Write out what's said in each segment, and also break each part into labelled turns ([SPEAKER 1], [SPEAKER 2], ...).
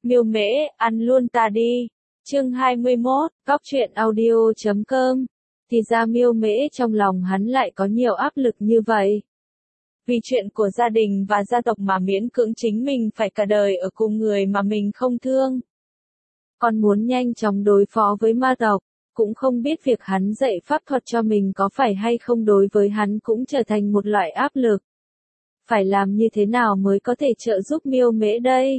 [SPEAKER 1] Miêu Mễ, ăn luôn ta đi. Chương 21, Cóc truyện audio.com. Thì ra Miêu Mễ trong lòng hắn lại có nhiều áp lực như vậy. Vì chuyện của gia đình và gia tộc mà miễn cưỡng chính mình phải cả đời ở cùng người mà mình không thương. Còn muốn nhanh chóng đối phó với ma tộc, cũng không biết việc hắn dạy pháp thuật cho mình có phải hay không đối với hắn cũng trở thành một loại áp lực. Phải làm như thế nào mới có thể trợ giúp Miêu Mễ đây?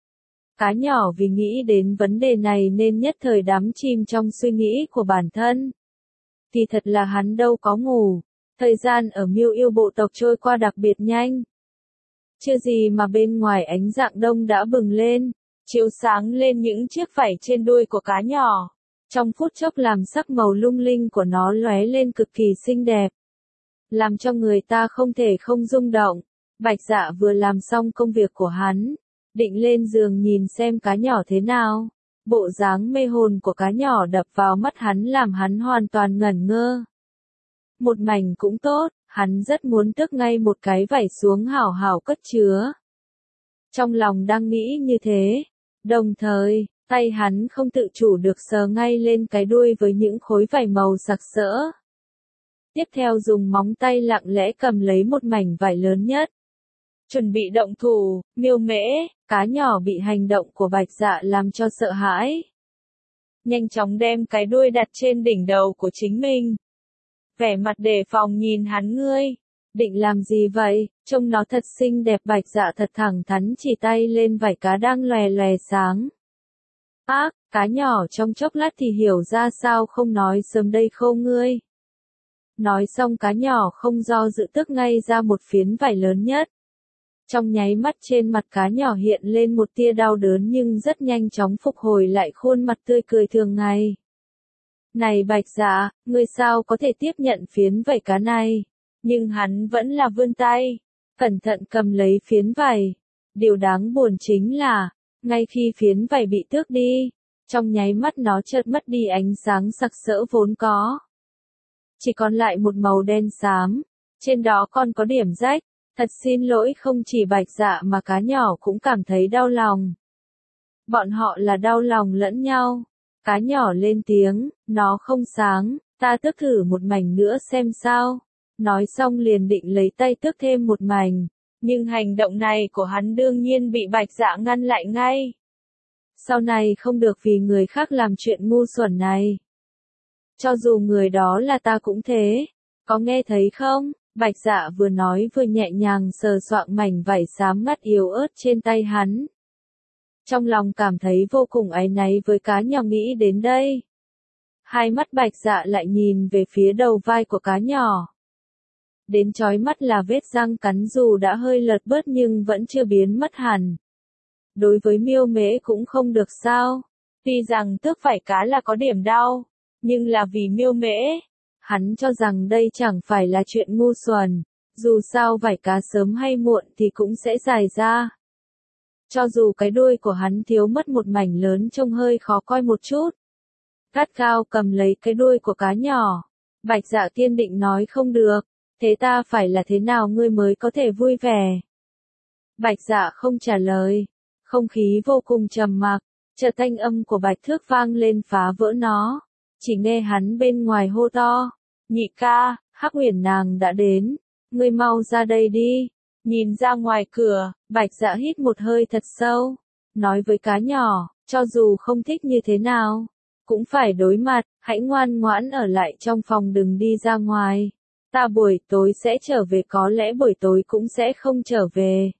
[SPEAKER 1] Cá nhỏ vì nghĩ đến vấn đề này nên nhất thời đắm chìm trong suy nghĩ của bản thân. Thì thật là hắn đâu có ngủ, thời gian ở Miêu Yêu bộ tộc trôi qua đặc biệt nhanh. Chưa gì mà bên ngoài ánh rạng đông đã bừng lên, chiếu sáng lên những chiếc vảy trên đuôi của cá nhỏ. Trong phút chốc làm sắc màu lung linh của nó lóe lên cực kỳ xinh đẹp, làm cho người ta không thể không rung động. Bạch Dạ vừa làm xong công việc của hắn, định lên giường nhìn xem cá nhỏ thế nào. Bộ dáng mê hồn của cá nhỏ đập vào mắt hắn làm hắn hoàn toàn ngẩn ngơ. Một mảnh cũng tốt, hắn rất muốn tước ngay một cái vảy xuống hảo hảo cất chứa. Trong lòng đang nghĩ như thế, đồng thời, tay hắn không tự chủ được sờ ngay lên cái đuôi với những khối vảy màu sặc sỡ. Tiếp theo dùng móng tay lặng lẽ cầm lấy một mảnh vải lớn nhất. Chuẩn bị động thủ, Miêu Mễ, cá nhỏ bị hành động của Bạch Dạ làm cho sợ hãi. Nhanh chóng đem cái đuôi đặt trên đỉnh đầu của chính mình. Vẻ mặt đề phòng nhìn hắn. Ngươi định làm gì vậy? Trông nó thật xinh đẹp. Bạch Dạ thật thẳng thắn chỉ tay lên vảy cá đang lòe lòe sáng. Ác, cá nhỏ trong chốc lát thì hiểu ra sao không nói sớm đây khô ngươi. Nói xong cá nhỏ không do dự tước ngay ra một phiến vải lớn nhất. Trong nháy mắt trên mặt cá nhỏ hiện lên một tia đau đớn nhưng rất nhanh chóng phục hồi lại khuôn mặt tươi cười thường ngày. Này Bạch Dạ, ngươi sao có thể tiếp nhận phiến vảy cá này? Nhưng hắn vẫn là vươn tay, cẩn thận cầm lấy phiến vảy. Điều đáng buồn chính là, ngay khi phiến vảy bị tước đi, trong nháy mắt nó chợt mất đi ánh sáng sặc sỡ vốn có. Chỉ còn lại một màu đen xám, trên đó còn có điểm rách. Thật xin lỗi, không chỉ Bạch Dạ mà cá nhỏ cũng cảm thấy đau lòng. Bọn họ là đau lòng lẫn nhau. Cá nhỏ lên tiếng, nó không sáng, ta tước thử một mảnh nữa xem sao. Nói xong liền định lấy tay tước thêm một mảnh. Nhưng hành động này của hắn đương nhiên bị Bạch Dạ ngăn lại ngay. Sau này không được vì người khác làm chuyện ngu xuẩn này. Cho dù người đó là ta cũng thế. Có nghe thấy không? Bạch Dạ vừa nói vừa nhẹ nhàng sờ soạng mảnh vảy xám ngắt yếu ớt trên tay hắn. Trong lòng cảm thấy vô cùng áy náy với cá nhỏ nghĩ đến đây. Hai mắt Bạch Dạ lại nhìn về phía đầu vai của cá nhỏ. Đến chói mắt là vết răng cắn dù đã hơi lật bớt nhưng vẫn chưa biến mất hẳn. Đối với Miêu Mễ cũng không được sao. Tuy rằng tước vảy cá là có điểm đau, nhưng là vì Miêu Mễ. Hắn cho rằng đây chẳng phải là chuyện ngu xuẩn, dù sao vảy cá sớm hay muộn thì cũng sẽ dài ra. Cho dù cái đuôi của hắn thiếu mất một mảnh lớn trông hơi khó coi một chút. Gắt gao cầm lấy cái đuôi của cá nhỏ. Bạch Dạ kiên định nói không được, thế ta phải là thế nào ngươi mới có thể vui vẻ? Bạch Dạ không trả lời, không khí vô cùng trầm mặc, chợt thanh âm của Bạch Thước vang lên phá vỡ nó. Chỉ nghe hắn bên ngoài hô to. Nhị ca, Hắc Huyền nàng đã đến, ngươi mau ra đây đi. Nhìn ra ngoài cửa, Bạch Dạ hít một hơi thật sâu, nói với cá nhỏ, cho dù không thích như thế nào, cũng phải đối mặt, hãy ngoan ngoãn ở lại trong phòng đừng đi ra ngoài. Ta buổi tối sẽ trở về, có lẽ buổi tối cũng sẽ không trở về.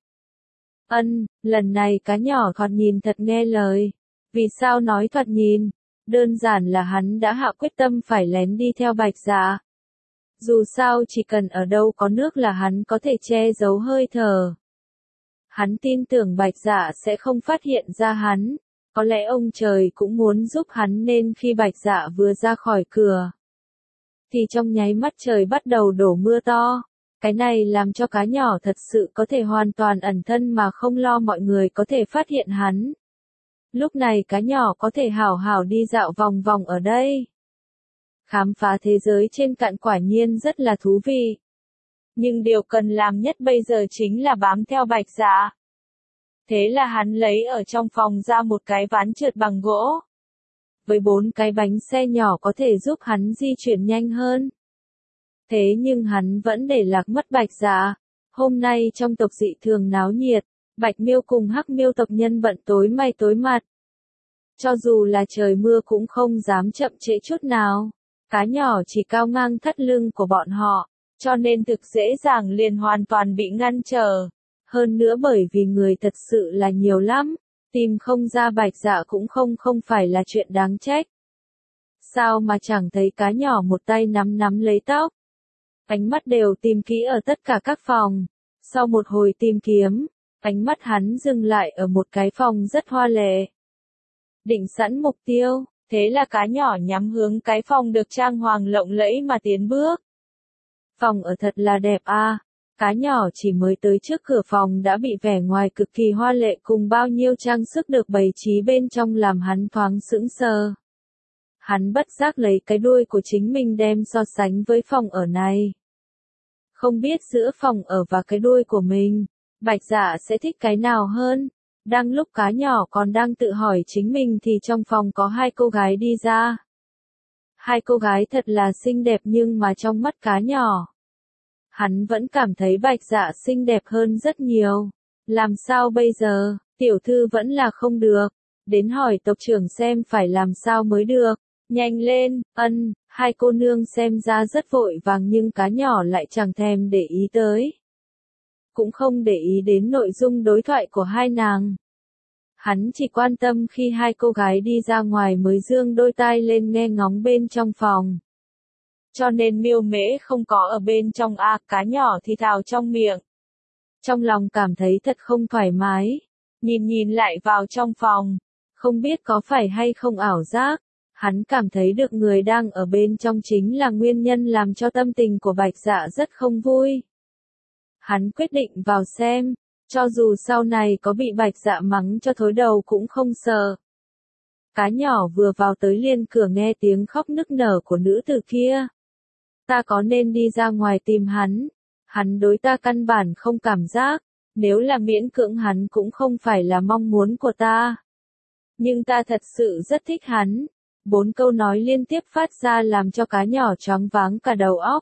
[SPEAKER 1] Lần này cá nhỏ thoạt nhìn thật nghe lời. Vì sao nói thoạt nhìn? Đơn giản là hắn đã hạ quyết tâm phải lén đi theo Bạch Dạ. Dù sao chỉ cần ở đâu có nước là hắn có thể che giấu hơi thở. Hắn tin tưởng Bạch Dạ sẽ không phát hiện ra hắn. Có lẽ ông trời cũng muốn giúp hắn nên khi Bạch Dạ vừa ra khỏi cửa, thì trong nháy mắt trời bắt đầu đổ mưa to. Cái này làm cho cá nhỏ thật sự có thể hoàn toàn ẩn thân mà không lo mọi người có thể phát hiện hắn. Lúc này cá nhỏ có thể hảo hảo đi dạo vòng vòng ở đây. Khám phá thế giới trên cạn quả nhiên rất là thú vị. Nhưng điều cần làm nhất bây giờ chính là bám theo Bạch Dạ. Thế là hắn lấy ở trong phòng ra một cái ván trượt bằng gỗ. Với 4 cái bánh xe nhỏ có thể giúp hắn di chuyển nhanh hơn. Thế nhưng hắn vẫn để lạc mất Bạch Dạ. Hôm nay trong tộc dị thường náo nhiệt, Bạch Miêu cùng Hắc Miêu tộc nhân bận tối mày tối mặt. Cho dù là trời mưa cũng không dám chậm trễ chút nào. Cá nhỏ chỉ cao ngang thắt lưng của bọn họ, cho nên thực dễ dàng liền hoàn toàn bị ngăn trở. Hơn nữa bởi vì người thật sự là nhiều lắm, tìm không ra Bạch Dạ cũng không phải là chuyện đáng trách. Sao mà chẳng thấy cá nhỏ một tay nắm lấy tóc. Ánh mắt đều tìm kỹ ở tất cả các phòng. Sau một hồi tìm kiếm, ánh mắt hắn dừng lại ở một cái phòng rất hoa lệ. Định sẵn mục tiêu, thế là cá nhỏ nhắm hướng cái phòng được trang hoàng lộng lẫy mà tiến bước. Phòng ở thật là đẹp à, cá nhỏ chỉ mới tới trước cửa phòng đã bị vẻ ngoài cực kỳ hoa lệ cùng bao nhiêu trang sức được bày trí bên trong làm hắn thoáng sững sờ. Hắn bất giác lấy cái đuôi của chính mình đem so sánh với phòng ở này. Không biết giữa phòng ở và cái đuôi của mình, Bạch Dạ sẽ thích cái nào hơn. Đang lúc cá nhỏ còn đang tự hỏi chính mình thì trong phòng có 2 cô gái đi ra. 2 cô gái thật là xinh đẹp nhưng mà trong mắt cá nhỏ, hắn vẫn cảm thấy Bạch Dạ xinh đẹp hơn rất nhiều. Làm sao bây giờ, tiểu thư vẫn là không được. Đến hỏi tộc trưởng xem phải làm sao mới được. Nhanh lên, 2 cô nương xem ra rất vội vàng nhưng cá nhỏ lại chẳng thèm để ý tới. Cũng không để ý đến nội dung đối thoại của 2 nàng. Hắn chỉ quan tâm khi 2 cô gái đi ra ngoài mới giương đôi tai lên nghe ngóng bên trong phòng. Cho nên Miêu Mễ không có ở bên trong cá nhỏ thì thào trong miệng. Trong lòng cảm thấy thật không thoải mái. Nhìn lại vào trong phòng. Không biết có phải hay không ảo giác. Hắn cảm thấy được người đang ở bên trong chính là nguyên nhân làm cho tâm tình của Bạch Dạ rất không vui. Hắn quyết định vào xem, cho dù sau này có bị Bạch Dạ mắng cho thối đầu cũng không sợ. Cá nhỏ vừa vào tới liền cửa nghe tiếng khóc nức nở của nữ tử kia. Ta có nên đi ra ngoài tìm hắn? Hắn đối ta căn bản không cảm giác, nếu là miễn cưỡng hắn cũng không phải là mong muốn của ta. Nhưng ta thật sự rất thích hắn. 4 câu nói liên tiếp phát ra làm cho cá nhỏ choáng váng cả đầu óc.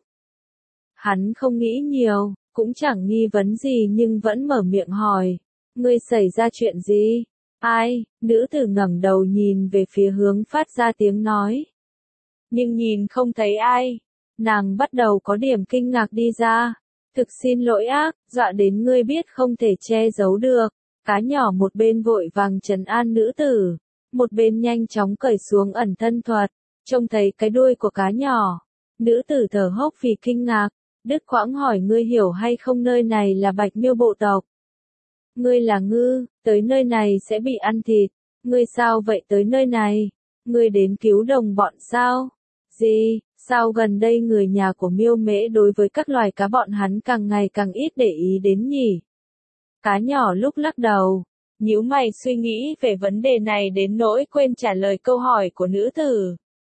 [SPEAKER 1] Hắn không nghĩ nhiều, cũng chẳng nghi vấn gì nhưng vẫn mở miệng hỏi. Ngươi xảy ra chuyện gì? Ai? Nữ tử ngẩng đầu nhìn về phía hướng phát ra tiếng nói. Nhưng nhìn không thấy ai. Nàng bắt đầu có điểm kinh ngạc đi ra. Thực xin lỗi dọa đến ngươi biết không thể che giấu được. Cá nhỏ một bên vội vàng trấn an nữ tử. Một bên nhanh chóng cởi xuống ẩn thân thuật, trông thấy cái đuôi của cá nhỏ. Nữ tử thở hốc vì kinh ngạc, đứt quãng hỏi ngươi hiểu hay không nơi này là Bạch Miêu bộ tộc. Ngươi là ngư, tới nơi này sẽ bị ăn thịt, ngươi sao vậy tới nơi này, ngươi đến cứu đồng bọn sao? Gì, sao gần đây người nhà của Miêu Mễ đối với các loài cá bọn hắn càng ngày càng ít để ý đến nhỉ? Cá nhỏ lúc lắc đầu. Nhíu mày suy nghĩ về vấn đề này đến nỗi quên trả lời câu hỏi của nữ tử.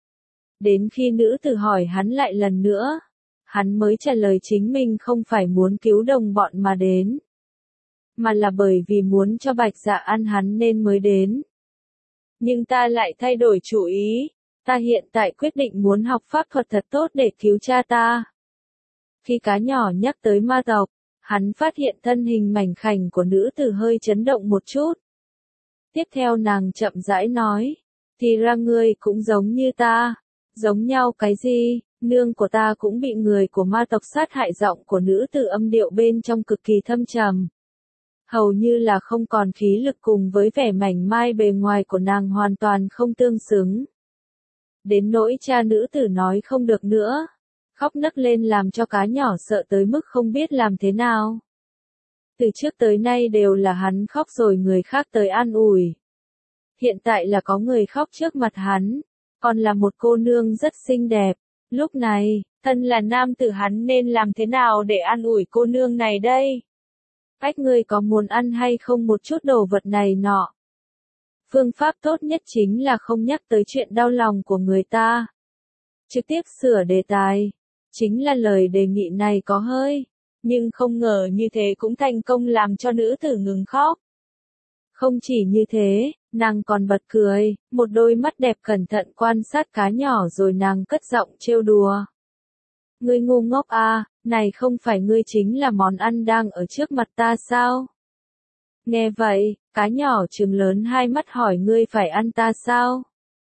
[SPEAKER 1] Đến khi nữ tử hỏi hắn lại lần nữa, hắn mới trả lời chính mình không phải muốn cứu đồng bọn mà đến, mà là bởi vì muốn cho Bạch Dạ ăn hắn nên mới đến. Nhưng ta lại thay đổi chủ ý, ta hiện tại quyết định muốn học pháp thuật thật tốt để cứu cha ta. Khi cá nhỏ nhắc tới ma tộc, hắn phát hiện thân hình mảnh khảnh của nữ tử hơi chấn động một chút. Tiếp theo nàng chậm rãi nói, thì ra ngươi cũng giống như ta. Giống nhau cái gì, nương của ta cũng bị người của ma tộc sát hại. Giọng của nữ tử âm điệu bên trong cực kỳ thâm trầm. Hầu như là không còn khí lực cùng với vẻ mảnh mai bề ngoài của nàng hoàn toàn không tương xứng. Đến nỗi cha nữ tử nói không được nữa. Khóc nấc lên làm cho cá nhỏ sợ tới mức không biết làm thế nào. Từ trước tới nay đều là hắn khóc rồi người khác tới an ủi. Hiện tại là có người khóc trước mặt hắn, còn là một cô nương rất xinh đẹp. Lúc này, thân là nam tử hắn nên làm thế nào để an ủi cô nương này đây? Cách ngươi có muốn ăn hay không một chút đồ vật này nọ? Phương pháp tốt nhất chính là không nhắc tới chuyện đau lòng của người ta. Trực tiếp sửa đề tài. Chính là lời đề nghị này có hơi, nhưng không ngờ như thế cũng thành công làm cho nữ tử ngừng khóc. Không chỉ như thế, nàng còn bật cười, một đôi mắt đẹp cẩn thận quan sát cá nhỏ rồi nàng cất giọng trêu đùa. Ngươi ngu ngốc à, này không phải ngươi chính là món ăn đang ở trước mặt ta sao? Nghe vậy, cá nhỏ trừng lớn hai mắt hỏi ngươi phải ăn ta sao?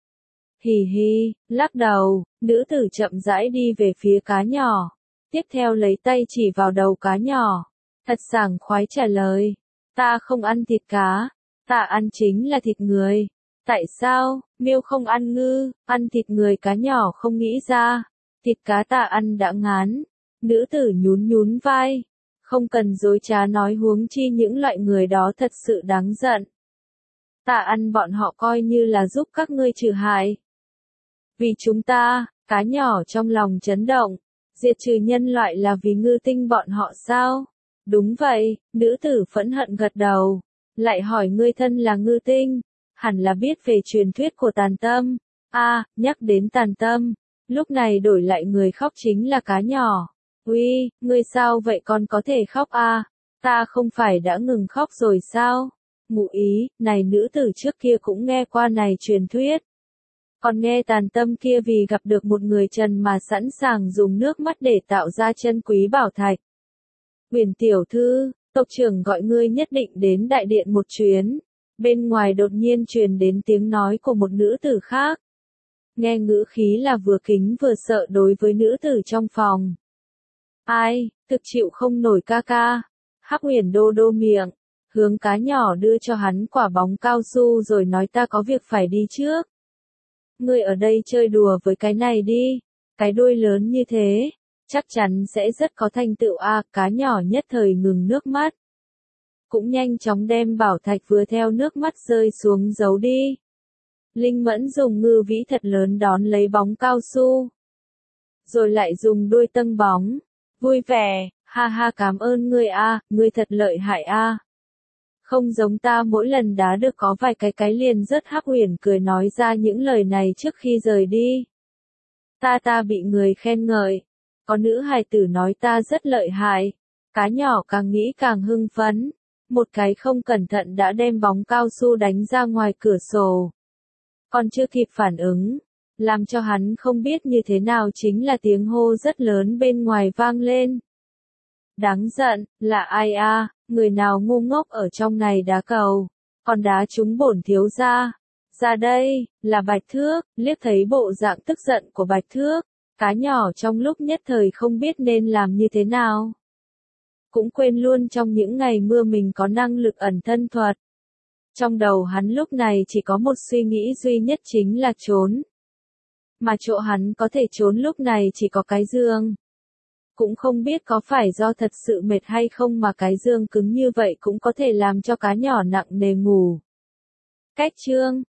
[SPEAKER 1] Hì hì, lắc đầu, nữ tử chậm rãi đi về phía cá nhỏ. Tiếp theo lấy tay chỉ vào đầu cá nhỏ. Thật sảng khoái trả lời. Ta không ăn thịt cá, ta ăn chính là thịt người. Tại sao, miêu không ăn ngư, ăn thịt người cá nhỏ không nghĩ ra. Thịt cá ta ăn đã ngán. Nữ tử nhún nhún vai. Không cần dối trá nói huống chi những loại người đó thật sự đáng giận. Ta ăn bọn họ coi như là giúp các ngươi trừ hại. Vì chúng ta, cá nhỏ trong lòng chấn động. Diệt trừ nhân loại là vì ngư tinh bọn họ sao? Đúng vậy, nữ tử phẫn hận gật đầu. Lại hỏi ngươi thân là ngư tinh, hẳn là biết về truyền thuyết của tàn tâm. Nhắc đến tàn tâm, lúc này đổi lại người khóc chính là cá nhỏ. Uy, ngươi sao vậy con có thể khóc ta không phải đã ngừng khóc rồi sao? Ngụ ý, này nữ tử trước kia cũng nghe qua này truyền thuyết. Còn nghe tàn tâm kia vì gặp được một người trần mà sẵn sàng dùng nước mắt để tạo ra chân quý bảo thạch. Huyền tiểu thư, tộc trưởng gọi ngươi nhất định đến đại điện một chuyến. Bên ngoài đột nhiên truyền đến tiếng nói của một nữ tử khác. Nghe ngữ khí là vừa kính vừa sợ đối với nữ tử trong phòng. Ai, thực chịu không nổi ca ca. Hắc Huyền đô đô miệng, hướng cá nhỏ đưa cho hắn quả bóng cao su rồi nói ta có việc phải đi trước. Ngươi ở đây chơi đùa với cái này đi, cái đuôi lớn như thế, chắc chắn sẽ rất có thành tựu cá nhỏ nhất thời ngừng nước mắt. Cũng nhanh chóng đem bảo thạch vừa theo nước mắt rơi xuống giấu đi. Linh Mẫn dùng ngư vĩ thật lớn đón lấy bóng cao su. Rồi lại dùng đuôi tâng bóng. Vui vẻ, ha ha cảm ơn ngươi ngươi thật lợi hại Không giống ta mỗi lần đá được có vài cái liền rất. Hắc Huyền cười nói ra những lời này trước khi rời đi. Ta bị người khen ngợi. Có nữ hài tử nói ta rất lợi hại. Cá nhỏ càng nghĩ càng hưng phấn. Một cái không cẩn thận đã đem bóng cao su đánh ra ngoài cửa sổ. Còn chưa kịp phản ứng. Làm cho hắn không biết như thế nào chính là tiếng hô rất lớn bên ngoài vang lên. Đáng giận, là ai người nào ngu ngốc ở trong này đá cầu, còn đá trúng bổn thiếu gia. Ra đây, là Bạch Thước, liếc thấy bộ dạng tức giận của Bạch Thước, cá nhỏ trong lúc nhất thời không biết nên làm như thế nào. Cũng quên luôn trong những ngày mưa mình có năng lực ẩn thân thuật. Trong đầu hắn lúc này chỉ có một suy nghĩ duy nhất chính là trốn. Mà chỗ hắn có thể trốn lúc này chỉ có cái giường. Cũng không biết có phải do thật sự mệt hay không mà cái giường cứng như vậy cũng có thể làm cho cá nhỏ nặng nề ngủ. Cách chương